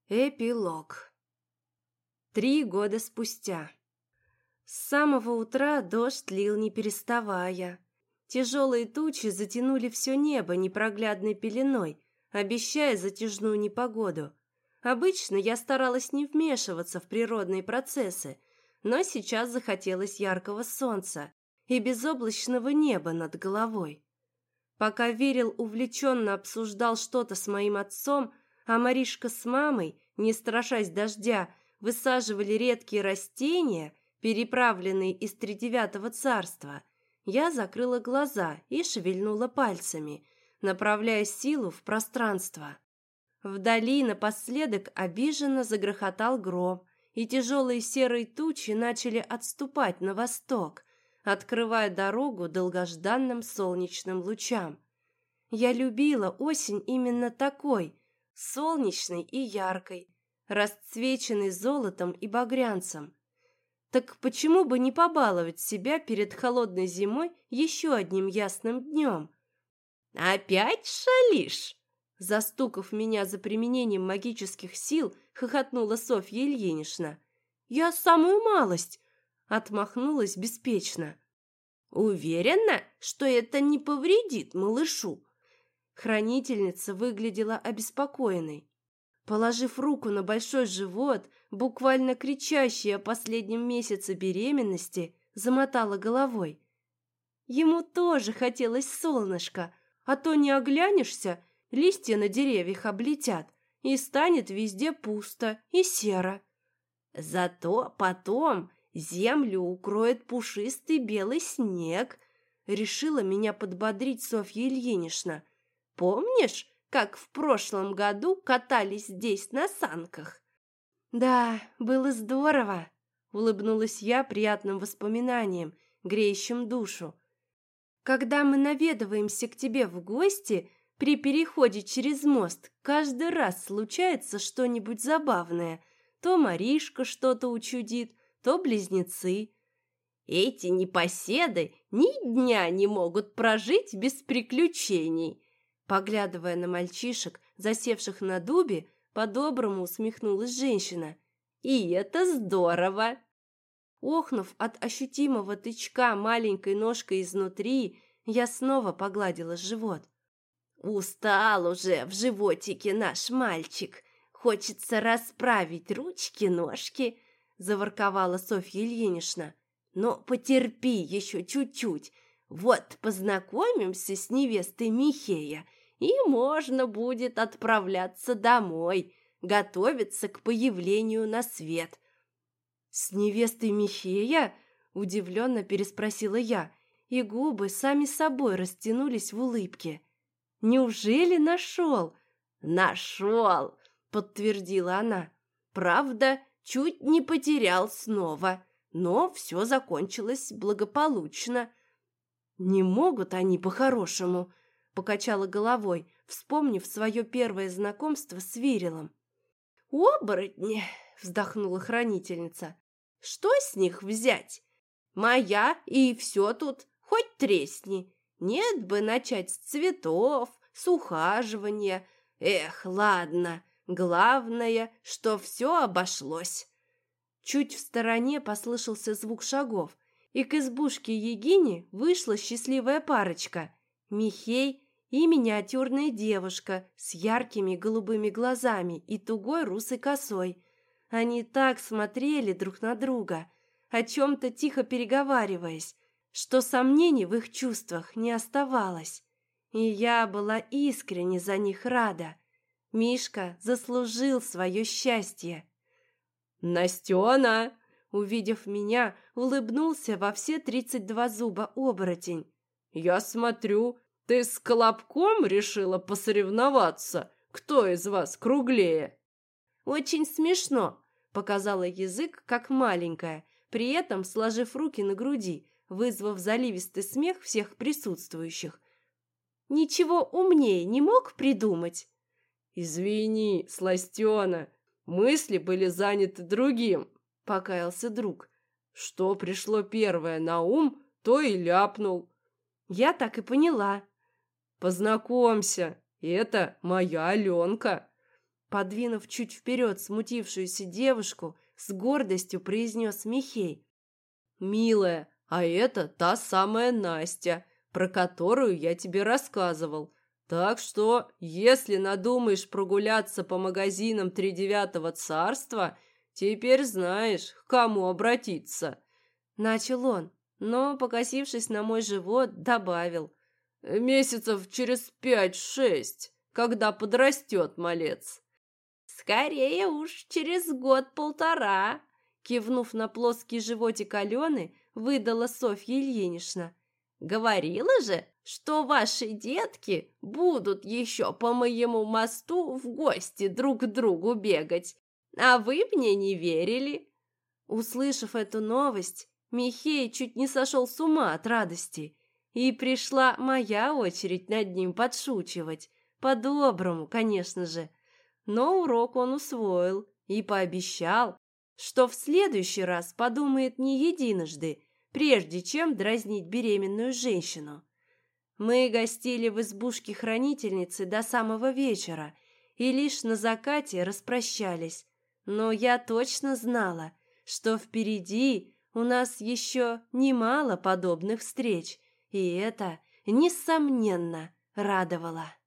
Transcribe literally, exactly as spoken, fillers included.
Эпилог. Три года спустя. С самого утра дождь лил не переставая. Тяжелые тучи затянули все небо непроглядной пеленой, обещая затяжную непогоду. Обычно я старалась не вмешиваться в природные процессы, но сейчас захотелось яркого солнца и безоблачного неба над головой. Пока Верил увлеченно обсуждал что-то с моим отцом, а Маришка с мамой, не страшась дождя, высаживали редкие растения, переправленные из тридевятого царства, я закрыла глаза и шевельнула пальцами, направляя силу в пространство. Вдали напоследок обиженно загрохотал гром, и тяжелые серые тучи начали отступать на восток, открывая дорогу долгожданным солнечным лучам. Я любила осень именно такой, солнечной и яркой, расцвеченной золотом и багрянцем. Так почему бы не побаловать себя перед холодной зимой еще одним ясным днем? «Опять шалишь?» Застукав меня за применением магических сил, хохотнула Софья Ильинична. «Я самую малость!» — отмахнулась беспечно. «Уверена, что это не повредит малышу?» Хранительница выглядела обеспокоенной. Положив руку на большой живот, буквально кричащий о последнем месяце беременности, замотала головой. Ему тоже хотелось солнышка, а то не оглянешься, листья на деревьях облетят, и станет везде пусто и серо. Зато потом землю укроет пушистый белый снег, решила меня подбодрить Софья Ильинична. Помнишь, как в прошлом году катались здесь на санках? Да, было здорово, улыбнулась я приятным воспоминанием, греющим душу. Когда мы наведываемся к тебе в гости, при переходе через мост каждый раз случается что-нибудь забавное. То Маришка что-то учудит, то близнецы. Эти непоседы ни дня не могут прожить без приключений. Поглядывая на мальчишек, засевших на дубе, по-доброму усмехнулась женщина. И это здорово! Охнув от ощутимого тычка маленькой ножкой изнутри, я снова погладила живот. Устал уже в животике наш мальчик. Хочется расправить ручки-ножки, заворковала Софья Ильинична. Но потерпи еще чуть-чуть. Вот познакомимся с невестой Михея, и можно будет отправляться домой, готовиться к появлению на свет. «С невестой Михея?» – удивленно переспросила я, и губы сами собой растянулись в улыбке. «Неужели нашел?» «Нашел!» – подтвердила она. «Правда, чуть не потерял снова, но все закончилось благополучно». «Не могут они по-хорошему», — покачала головой, вспомнив свое первое знакомство с Вирилом. «Оборотни!» — вздохнула хранительница. «Что с них взять? Моя и все тут, хоть тресни. Нет бы начать с цветов, с ухаживания. Эх, ладно, главное, что все обошлось». Чуть в стороне послышался звук шагов, и к избушке Егини вышла счастливая парочка – Михей и миниатюрная девушка с яркими голубыми глазами и тугой русой косой. Они так смотрели друг на друга, о чем-то тихо переговариваясь, что сомнений в их чувствах не оставалось. И я была искренне за них рада. Мишка заслужил свое счастье. «Настена!» Увидев меня, улыбнулся во все тридцать два зуба оборотень. «Я смотрю, ты с Колобком решила посоревноваться? Кто из вас круглее?» «Очень смешно», — показала язык, как маленькая, при этом сложив руки на груди, вызвав заливистый смех всех присутствующих. «Ничего умнее не мог придумать?» «Извини, сластена, мысли были заняты другим», — покаялся друг. «Что пришло первое на ум, то и ляпнул». «Я так и поняла». «Познакомься, это моя Аленка». Подвинув чуть вперед смутившуюся девушку, с гордостью произнес Михей. «Милая, а это та самая Настя, про которую я тебе рассказывал. Так что, если надумаешь прогуляться по магазинам Тридевятого царства, теперь знаешь, к кому обратиться». Начал он, но, покосившись на мой живот, добавил. «Месяцев через пять-шесть, когда подрастет малец». «Скорее уж через год-полтора», кивнув на плоский животик Алены, выдала Софья Ильинична. «Говорила же, что ваши детки будут еще по моему мосту в гости друг к другу бегать, а вы мне не верили». Услышав эту новость, Михей чуть не сошел с ума от радости, и пришла моя очередь над ним подшучивать, по-доброму, конечно же. Но урок он усвоил и пообещал, что в следующий раз подумает не единожды, прежде чем дразнить беременную женщину. Мы гостили в избушке хранительницы до самого вечера и лишь на закате распрощались. Но я точно знала, что впереди у нас еще немало подобных встреч, и это, несомненно, радовало.